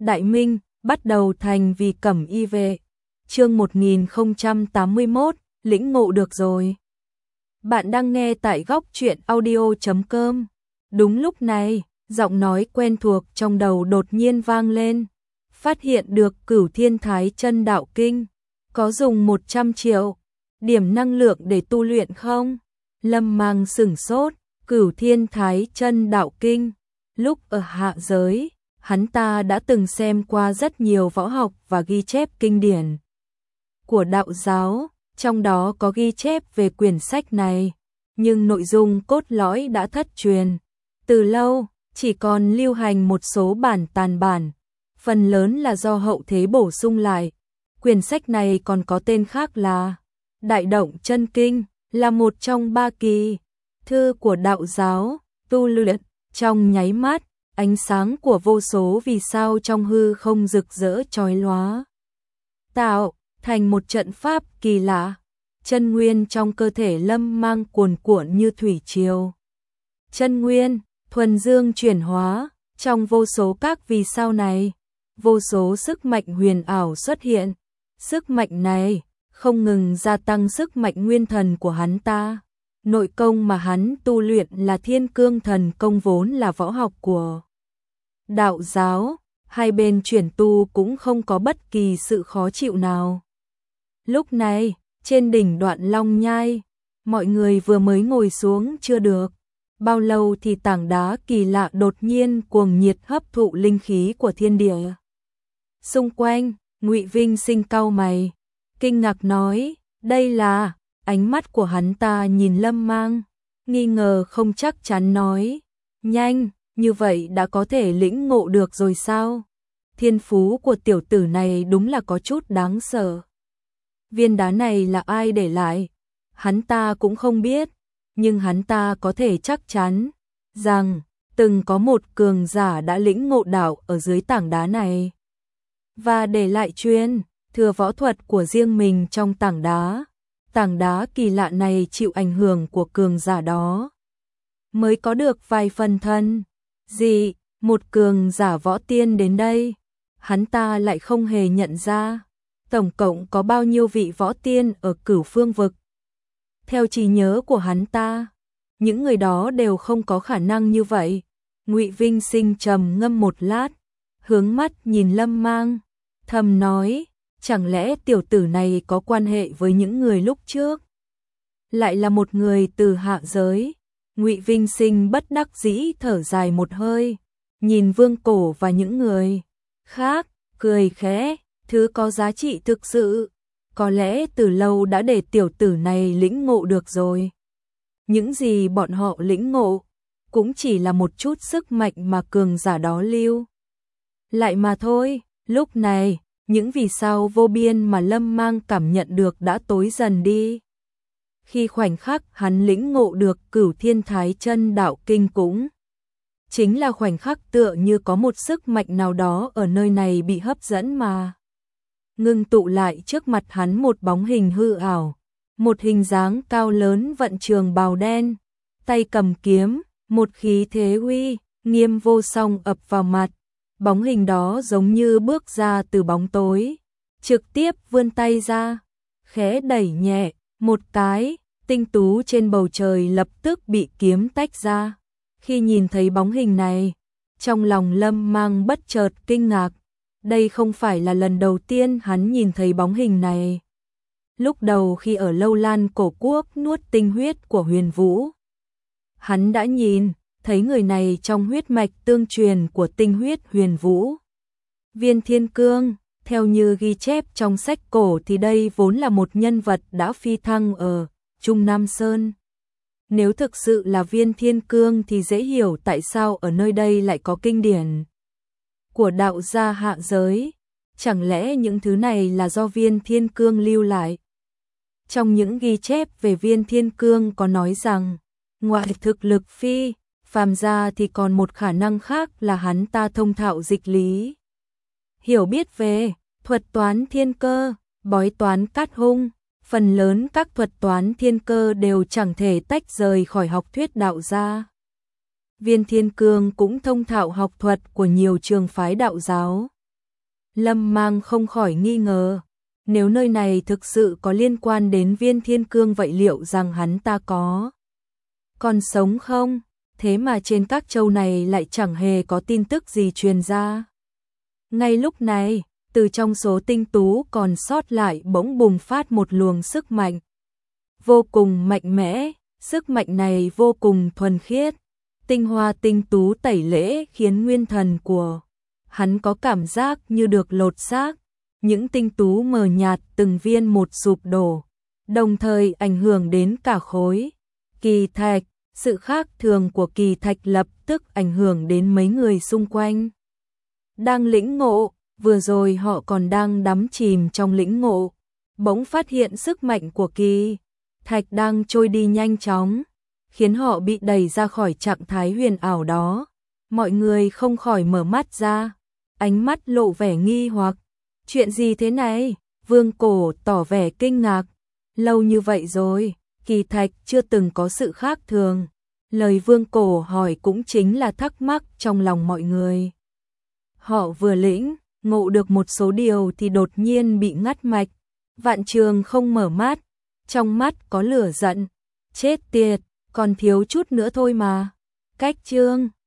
Đại Minh, bắt đầu thành vì cẩm y vệ. Chương 1081, lĩnh ngộ được rồi. Bạn đang nghe tại góc truyện audio.com. Đúng lúc này, giọng nói quen thuộc trong đầu đột nhiên vang lên. Phát hiện được Cửu Thiên Thái Chân Đạo Kinh, có dùng 100 triệu điểm năng lượng để tu luyện không? Lâm Mang sửng sốt. Cửu Thiên Thái Chân Đạo Kinh, lúc ở hạ giới, hắn ta đã từng xem qua rất nhiều võ học và ghi chép kinh điển của đạo giáo, trong đó có ghi chép về quyển sách này, nhưng nội dung cốt lõi đã thất truyền từ lâu, chỉ còn lưu hành một số bản tàn bản, phần lớn là do hậu thế bổ sung lại. Quyển sách này còn có tên khác là Đại Động Chân Kinh, là một trong 3 kỳ thư của đạo giáo. Tu luyện trong nháy mắt, ánh sáng của vô số vì sao trong hư không rực rỡ chói lóa, tạo thành một trận pháp kỳ lạ. Chân nguyên trong cơ thể Lâm Mang cuồn cuộn như thủy triều. Chân nguyên thuần dương chuyển hóa, trong vô số các vì sao này, vô số sức mạnh huyền ảo xuất hiện. Sức mạnh này không ngừng gia tăng sức mạnh nguyên thần của hắn ta. Nội công mà hắn tu luyện là Thiên Cương Thần Công, vốn là võ học của đạo giáo, hai bên chuyển tu cũng không có bất kỳ sự khó chịu nào. Lúc này, trên đỉnh Đoạn Long Nhai, mọi người vừa mới ngồi xuống chưa được bao lâu thì tảng đá kỳ lạ đột nhiên cuồng nhiệt hấp thụ linh khí của thiên địa xung quanh. Ngụy Vinh Sinh cau mày, kinh ngạc nói, đây là... Ánh mắt của hắn ta nhìn Lâm Mang, nghi ngờ không chắc chắn nói, nhanh, như vậy đã có thể lĩnh ngộ được rồi sao? Thiên phú của tiểu tử này đúng là có chút đáng sợ. Viên đá này là ai để lại? Hắn ta cũng không biết, nhưng hắn ta có thể chắc chắn rằng từng có một cường giả đã lĩnh ngộ đạo ở dưới tảng đá này và để lại truyền thừa võ thuật của riêng mình trong tảng đá. Tảng đá kỳ lạ này chịu ảnh hưởng của cường giả đó mới có được vài phần thân. Gì, một cường giả võ tiên đến đây, hắn ta lại không hề nhận ra. Tổng cộng có bao nhiêu vị võ tiên ở Cửu Phương vực? Theo trí nhớ của hắn ta, những người đó đều không có khả năng như vậy. Ngụy Vinh Sinh trầm ngâm một lát, hướng mắt nhìn Lâm Mang, thầm nói, chẳng lẽ tiểu tử này có quan hệ với những người lúc trước? Lại là một người từ hạ giới. Ngụy Vinh Sinh bất đắc dĩ thở dài một hơi, nhìn Vương Cổ và những người khác, cười khẽ, thứ có giá trị thực sự, có lẽ từ lâu đã để tiểu tử này lĩnh ngộ được rồi. Những gì bọn họ lĩnh ngộ, cũng chỉ là một chút sức mạnh mà cường giả đó lưu lại mà thôi. Lúc này, những vì sao vô biên mà Lâm Mang cảm nhận được đã tối dần đi. Khi khoảnh khắc hắn lĩnh ngộ được Cửu Thiên Thái Chân Đạo Kinh, cũng chính là khoảnh khắc tựa như có một sức mạnh nào đó ở nơi này bị hấp dẫn mà ngưng tụ lại trước mặt hắn một bóng hình hư ảo, một hình dáng cao lớn vận trường bào đen, tay cầm kiếm, một khí thế uy nghiêm vô song ập vào mặt. Bóng hình đó giống như bước ra từ bóng tối, trực tiếp vươn tay ra, khẽ đẩy nhẹ, một cái, tinh tú trên bầu trời lập tức bị kiếm tách ra. Khi nhìn thấy bóng hình này, trong lòng Lâm Mang bất chợt kinh ngạc, đây không phải là lần đầu tiên hắn nhìn thấy bóng hình này. Lúc đầu khi ở Lâu Lan Cổ Quốc nuốt tinh huyết của Huyền Vũ, hắn đã nhìn thấy người này trong huyết mạch tương truyền của tinh huyết Huyền Vũ. Viên Thiên Cương, theo như ghi chép trong sách cổ thì đây vốn là một nhân vật đã phi thăng ở Trung Nam Sơn. Nếu thực sự là Viên Thiên Cương thì dễ hiểu tại sao ở nơi đây lại có kinh điển của đạo gia hạ giới. Chẳng lẽ những thứ này là do Viên Thiên Cương lưu lại? Trong những ghi chép về Viên Thiên Cương có nói rằng, ngoại thực lực phi phàm ra thì còn một khả năng khác là hắn ta thông thạo dịch lý, hiểu biết về thuật toán thiên cơ, bói toán cát hung. Phần lớn các thuật toán thiên cơ đều chẳng thể tách rời khỏi học thuyết đạo gia. Viên Thiên Cương cũng thông thạo học thuật của nhiều trường phái đạo giáo, Lâm Mang không khỏi nghi ngờ, nếu nơi này thực sự có liên quan đến Viên Thiên Cương vậy liệu rằng hắn ta còn sống không? Thế mà trên các châu này lại chẳng hề có tin tức gì truyền ra. Ngay lúc này, từ trong số tinh tú còn sót lại bỗng bùng phát một luồng sức mạnh vô cùng mạnh mẽ, sức mạnh này vô cùng thuần khiết. Tinh hoa tinh tú tẩy lễ khiến nguyên thần của hắn có cảm giác như được lột xác, những tinh tú mờ nhạt từng viên một sụp đổ, đồng thời ảnh hưởng đến cả khối kỳ thạch. Sự khác thường của kỳ thạch lập tức ảnh hưởng đến mấy người xung quanh. Đang lĩnh ngộ, vừa rồi họ còn đang đắm chìm trong lĩnh ngộ, bỗng phát hiện sức mạnh của kỳ thạch đang trôi đi nhanh chóng, khiến họ bị đẩy ra khỏi trạng thái huyền ảo đó. Mọi người không khỏi mở mắt ra, ánh mắt lộ vẻ nghi hoặc. Chuyện gì thế này? Vương Cổ tỏ vẻ kinh ngạc. Lâu như vậy rồi, kỳ thạch chưa từng có sự khác thường. Lời Vương Cổ hỏi cũng chính là thắc mắc trong lòng mọi người. Họ vừa lĩnh ngộ được một số điều thì đột nhiên bị ngắt mạch. Vạn Trường không mở mắt, trong mắt có lửa giận. Chết tiệt, còn thiếu chút nữa thôi mà. Cách chương